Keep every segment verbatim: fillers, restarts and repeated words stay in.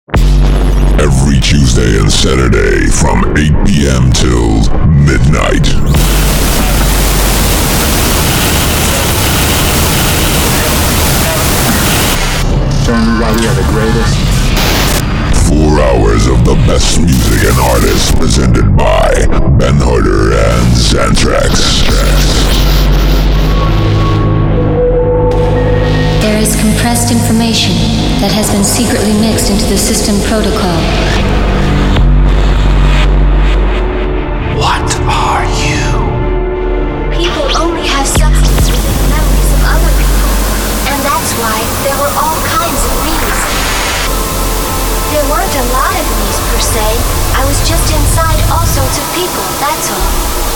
Every Tuesday and Saturday from eight p.m. till midnight. Showing everybody are the greatest. Four hours of the best music and artists presented by Ben Harder and Xantrax. There is compressed information that has been secretly mixed into the system protocol. What are you? People only have substances with memories of other people, and that's why there were all kinds of me's. There weren't a lot of me's per se. I was just inside all sorts of people, that's all.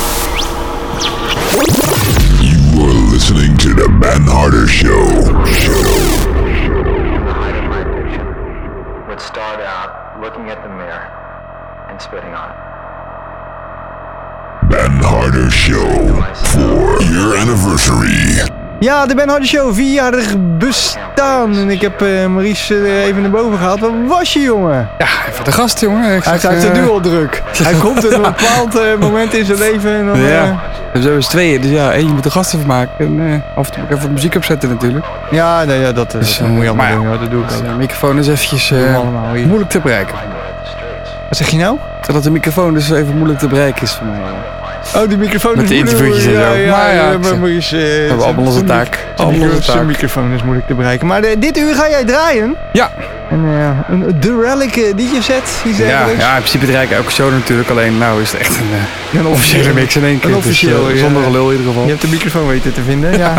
You are listening to the Ben Harder Show. Show. The height of my addiction would start out looking at the mirror and spitting on it. Ben Harder Show for your anniversary. Ja, de Ben Harder Show, vierjarig bestaan. En ik heb uh, Maurice uh, even naar boven gehaald. Waar was je, jongen? Ja, even de gast, jongen. Ik hij zeg, heeft uh, het nu al druk. Hij komt in een bepaald uh, moment in zijn leven. En dan, uh, ja, we zijn dus tweeën. Dus ja, één, je moet de gasten vermaken. En uh, af en toe moet ik even de muziek opzetten natuurlijk. Ja, nee, ja dat, uh, dus, dat moet je allemaal ja, doen. Hoor. Dat doe ik dus, ook. De microfoon is eventjes uh, moeilijk te bereiken. Wat zeg je nou? Dat de microfoon dus even moeilijk te bereiken is voor mij. Oh, die microfoon met is de interviewtjes en zo. Ja, ja, maar ja, ja maar Maurice, uh, we hebben allemaal onze taak. Allemaal onze taak. Zijn microfoon is moeilijk te bereiken. Maar de, dit uur ga jij draaien. Ja. En, uh, een The Relic uh, D J set. Ja, ja, in principe draai ik elke show natuurlijk. Alleen nou is het echt een, uh, een officiële mix in één keer. Een officieel, dus, uh, zonder gelul in ieder geval. Je hebt de microfoon weten te vinden. Ja,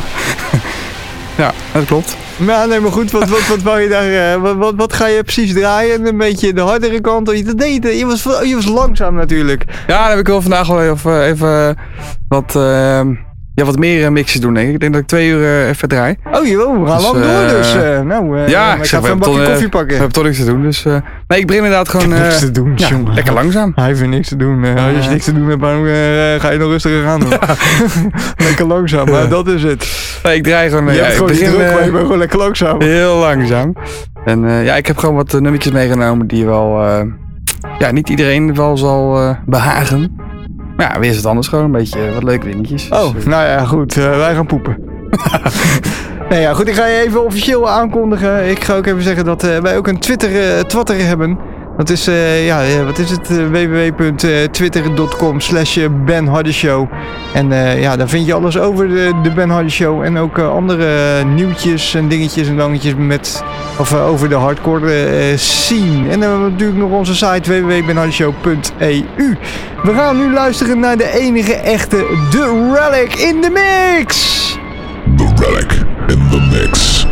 ja dat klopt. Maar nee, maar goed, wat, wat, wat wou je daar, uh, wat, wat, wat ga je precies draaien? Een beetje de hardere kant? Dat deed je, was, je was langzaam natuurlijk. Ja, dan heb ik wel vandaag wel even, even wat, uh, ja, wat meer uh, mixes doen, denk ik. Ik denk dat ik twee uur uh, even draai. Oh joh, we gaan dus, lang door uh, dus. Uh, nou, uh, ja, ik, ik ga even een bakje ton, koffie uh, pakken. We hebben toch niks te doen, dus... Uh, nee, ik begin inderdaad gewoon... Ik heb niks uh, te doen, ja, jongen. Lekker langzaam. Hij heeft niks te doen. Uh, als je niks te doen hebt, waarom uh, ga je nog rustiger aan doen? Ja. Lekker langzaam, maar dat is het. Nee, ik draai gewoon... Je Uh, hebt ja, gewoon ik begin, niet druk, uh, maar je bent gewoon lekker langzaam. Heel langzaam. En uh, ja, ik heb gewoon wat uh, nummertjes meegenomen die wel... Uh, ja, niet iedereen wel zal uh, behagen. Maar ja, weer is het anders gewoon. Een beetje uh, wat leuke dingetjes. Oh, dus, uh, nou ja, goed. Uh, wij gaan poepen. Nee, ja, goed, ik ga je even officieel aankondigen. Ik ga ook even zeggen dat uh, wij ook een Twitter, uh, Twitter hebben. Dat is, uh, ja, uh, wat is het? Uh, w w w punt twitter punt com slash Ben Harder Show. En uh, ja, daar vind je alles over de, de Ben Harder Show. En ook uh, andere uh, nieuwtjes en dingetjes en dangetjes met, of, uh, over de hardcore uh, scene. En dan hebben we natuurlijk nog onze site w w w punt ben harder show punt e u. We gaan nu luisteren naar de enige echte The Relic in the Mix. The Relic in the Mix.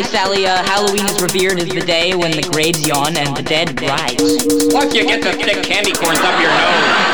Actually, Sally, uh, Halloween is revered as the day when the graves yawn and the dead rise. Plus, you get to stick candy corns up your nose.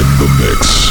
in the mix.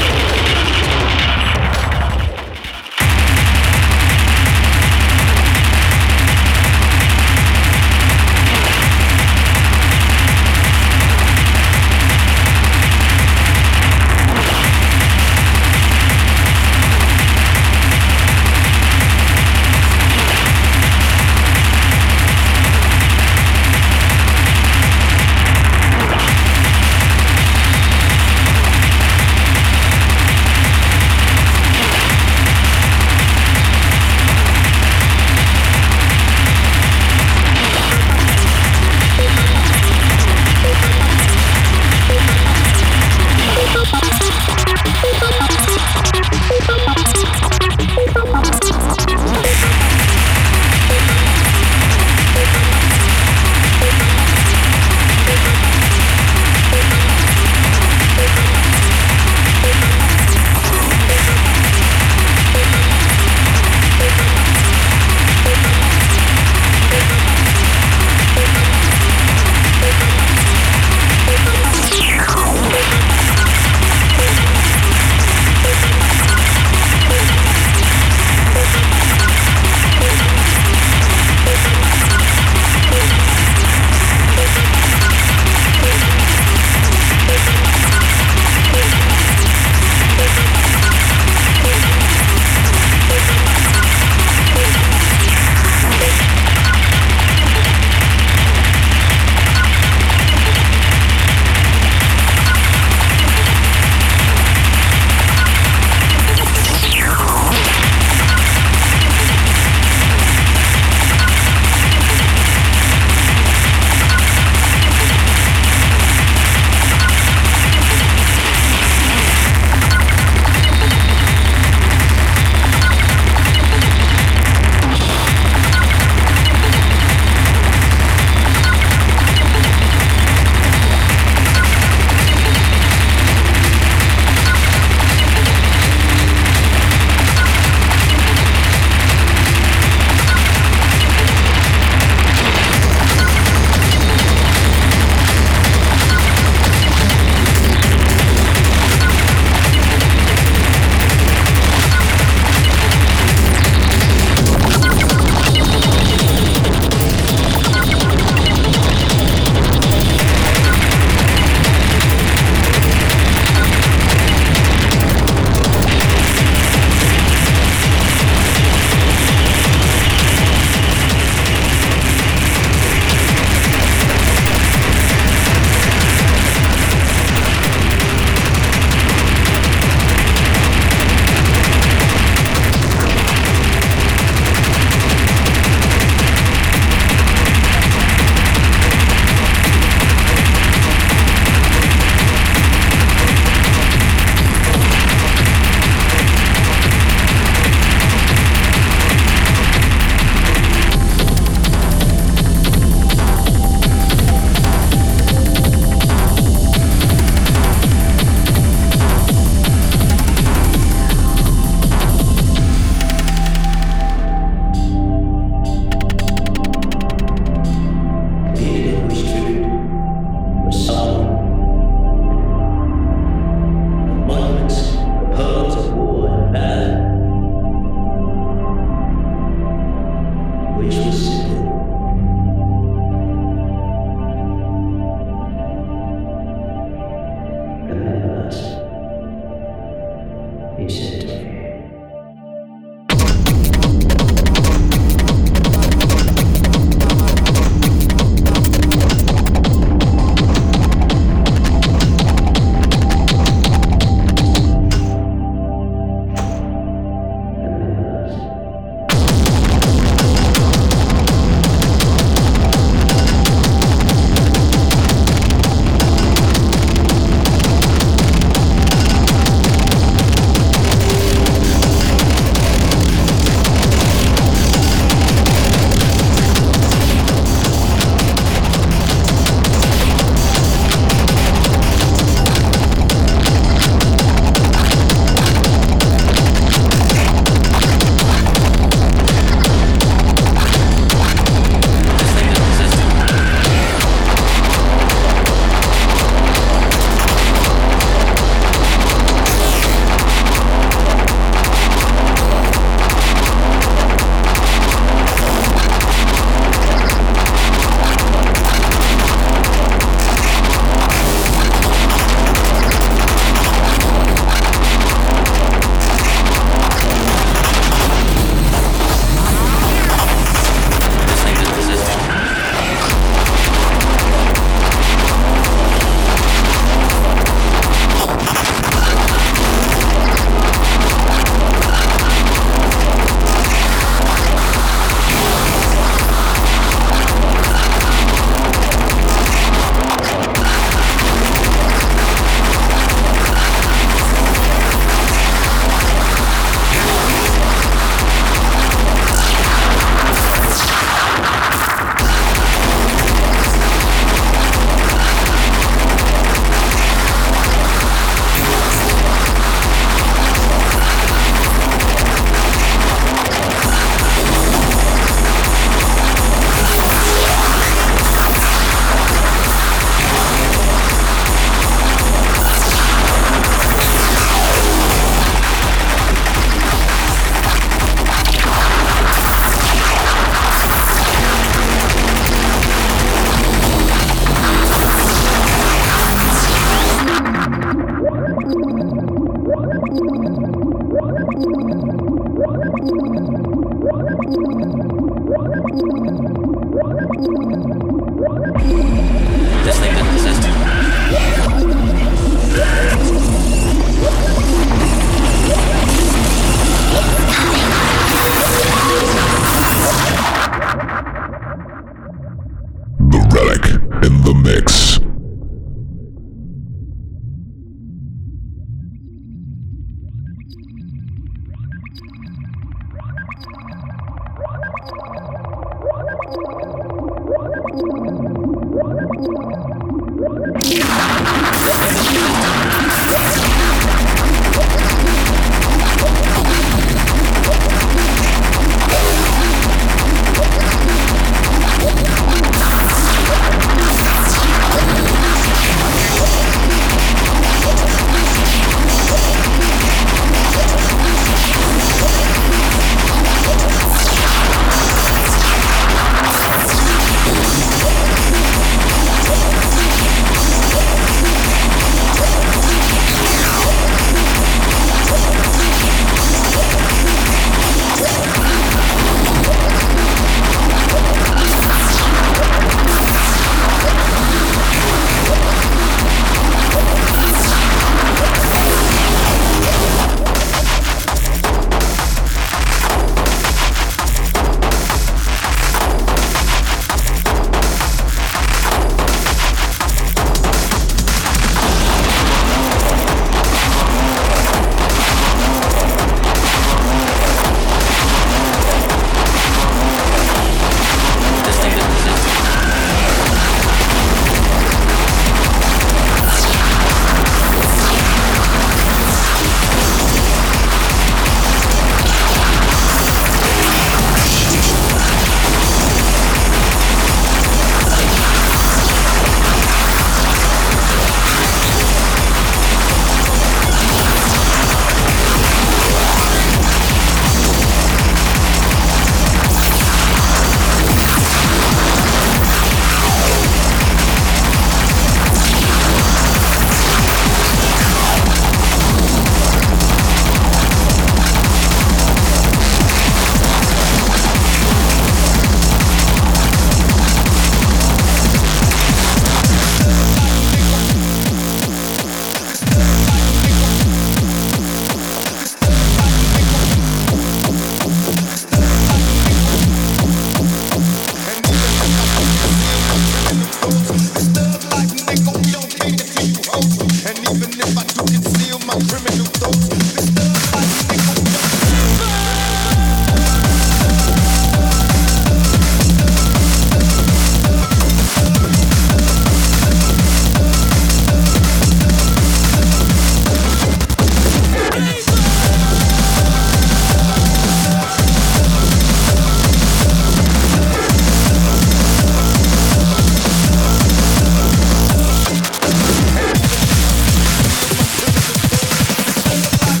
Like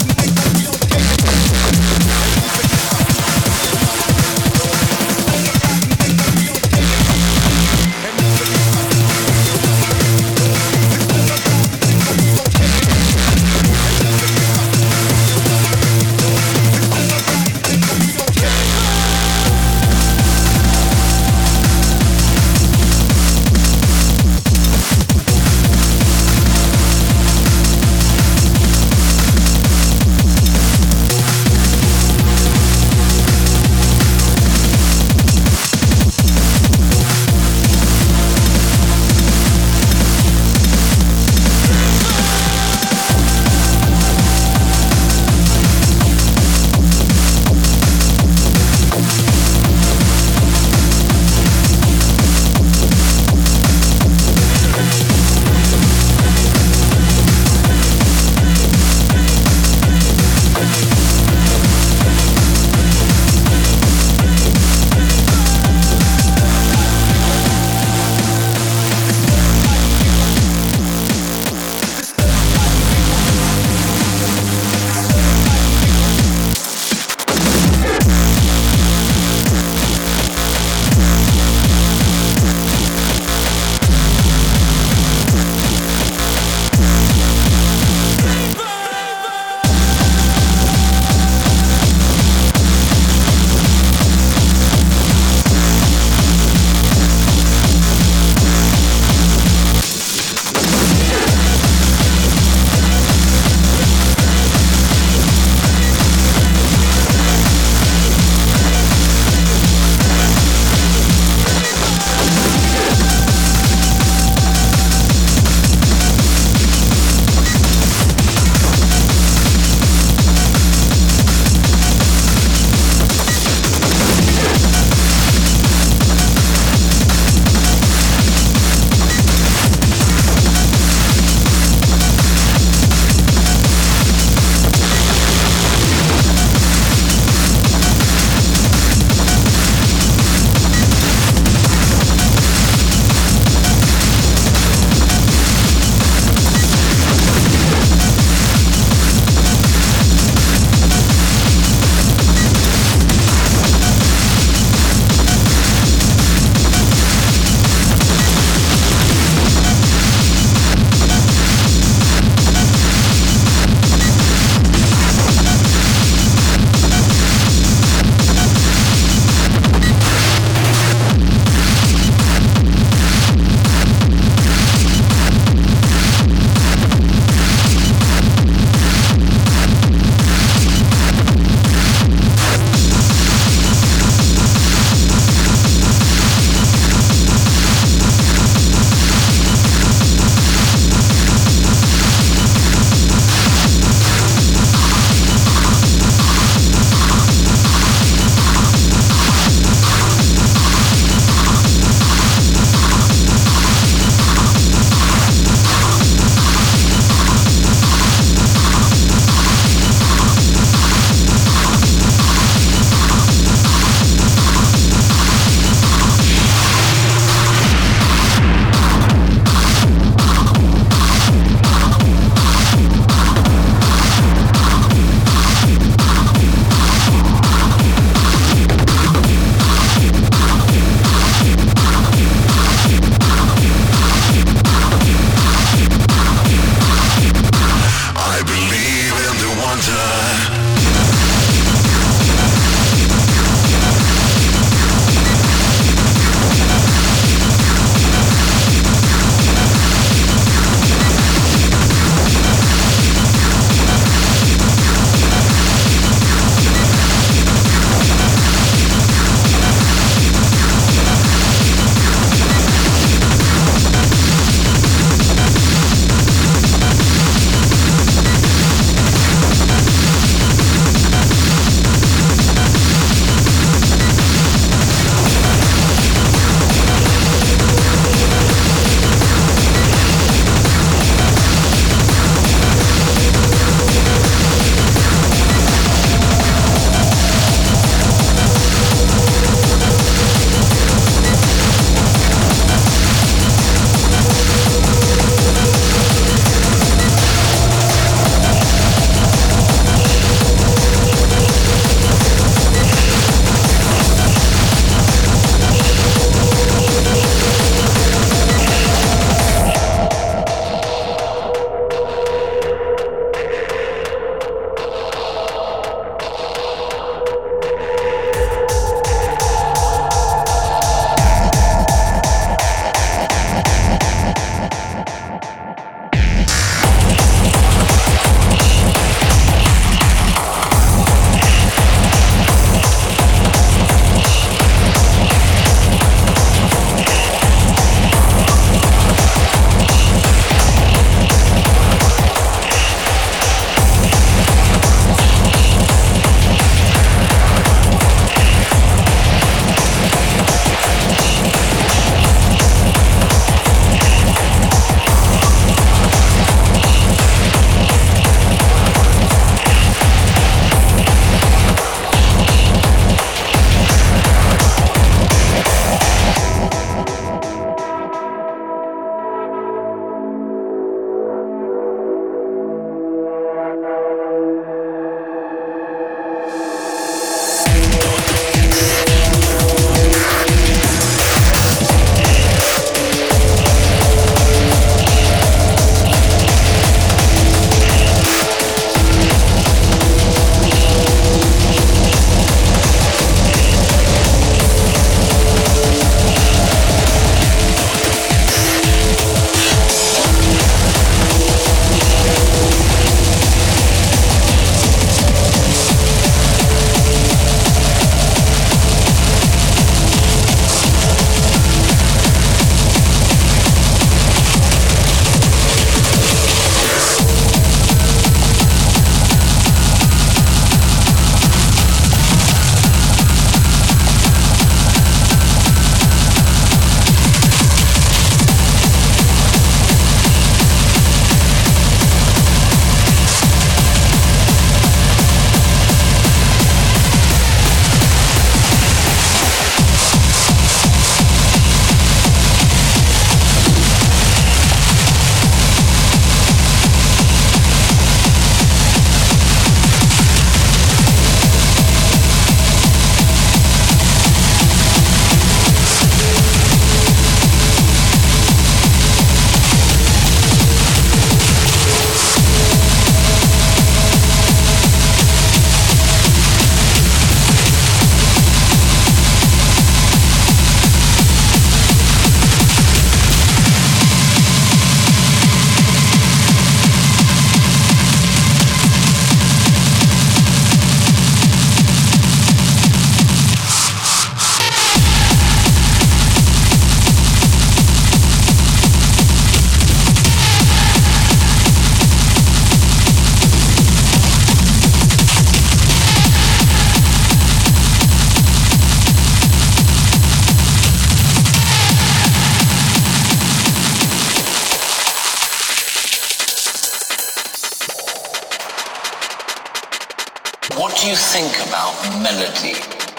what do you think about melody?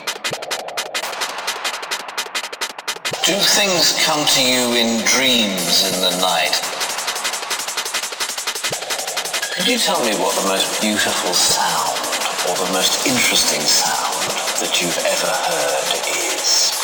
Do things come to you in dreams in the night? Could you tell me what the most beautiful sound or the most interesting sound that you've ever heard is?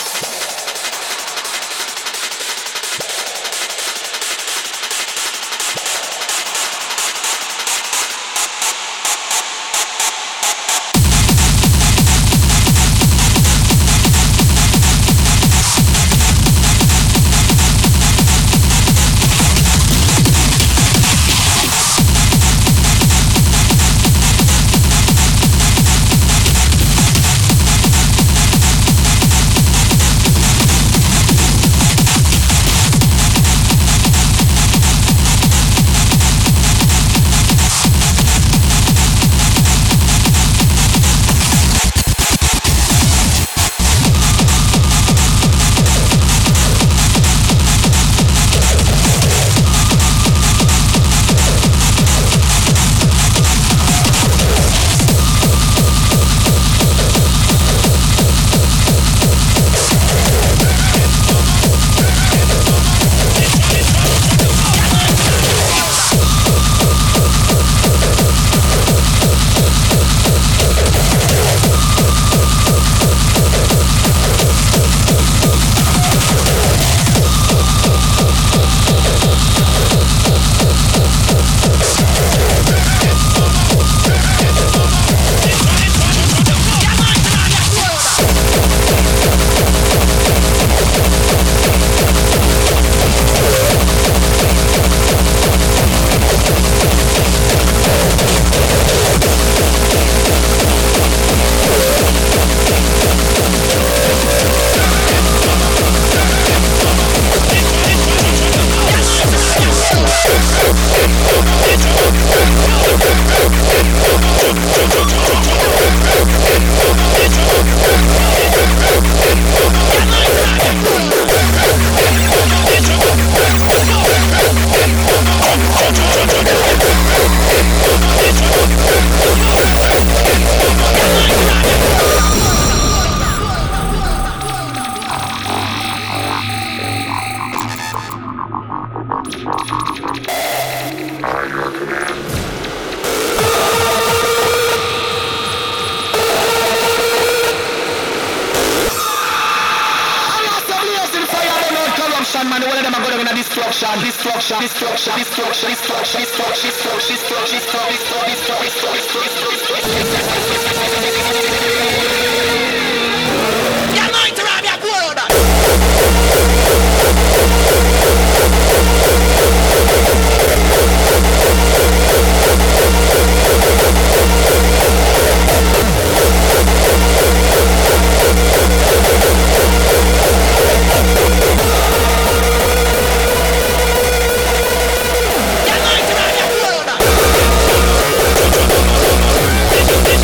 We'll be right back.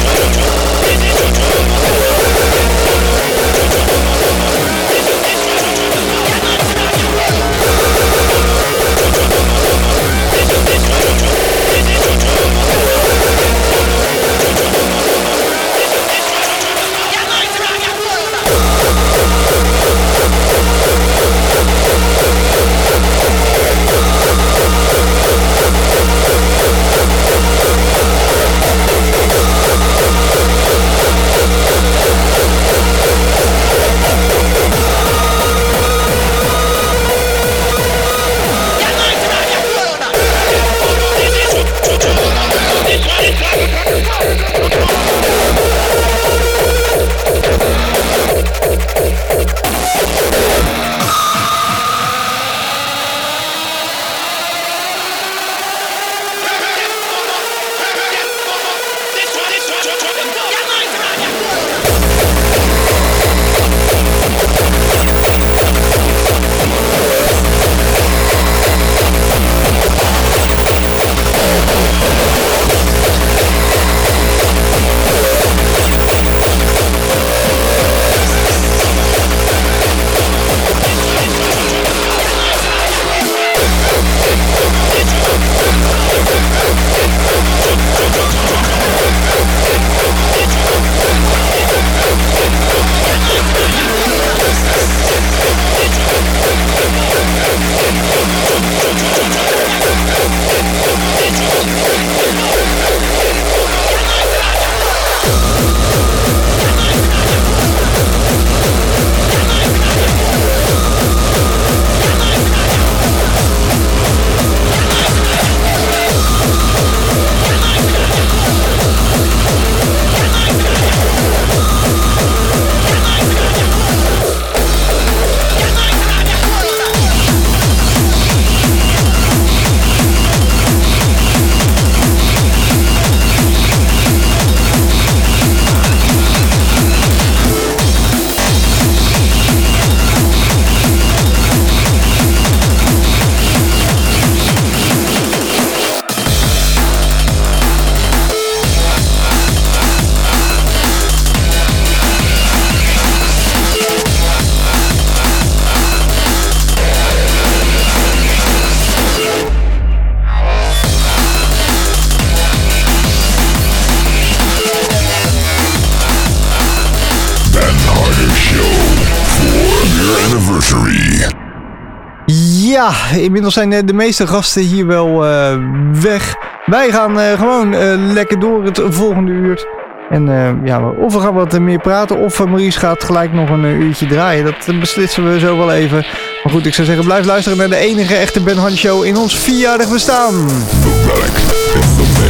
Century. Ja, inmiddels zijn uh, de meeste gasten hier wel uh, weg. Wij gaan uh, gewoon uh, lekker door het volgende uur. En uh, ja, of we gaan wat meer praten, of uh, Maurice gaat gelijk nog een uh, uurtje draaien. Dat beslissen we zo wel even. Maar goed, ik zou zeggen, blijf luisteren naar de enige echte Ben Han Show in ons vierjarig bestaan. The relic in the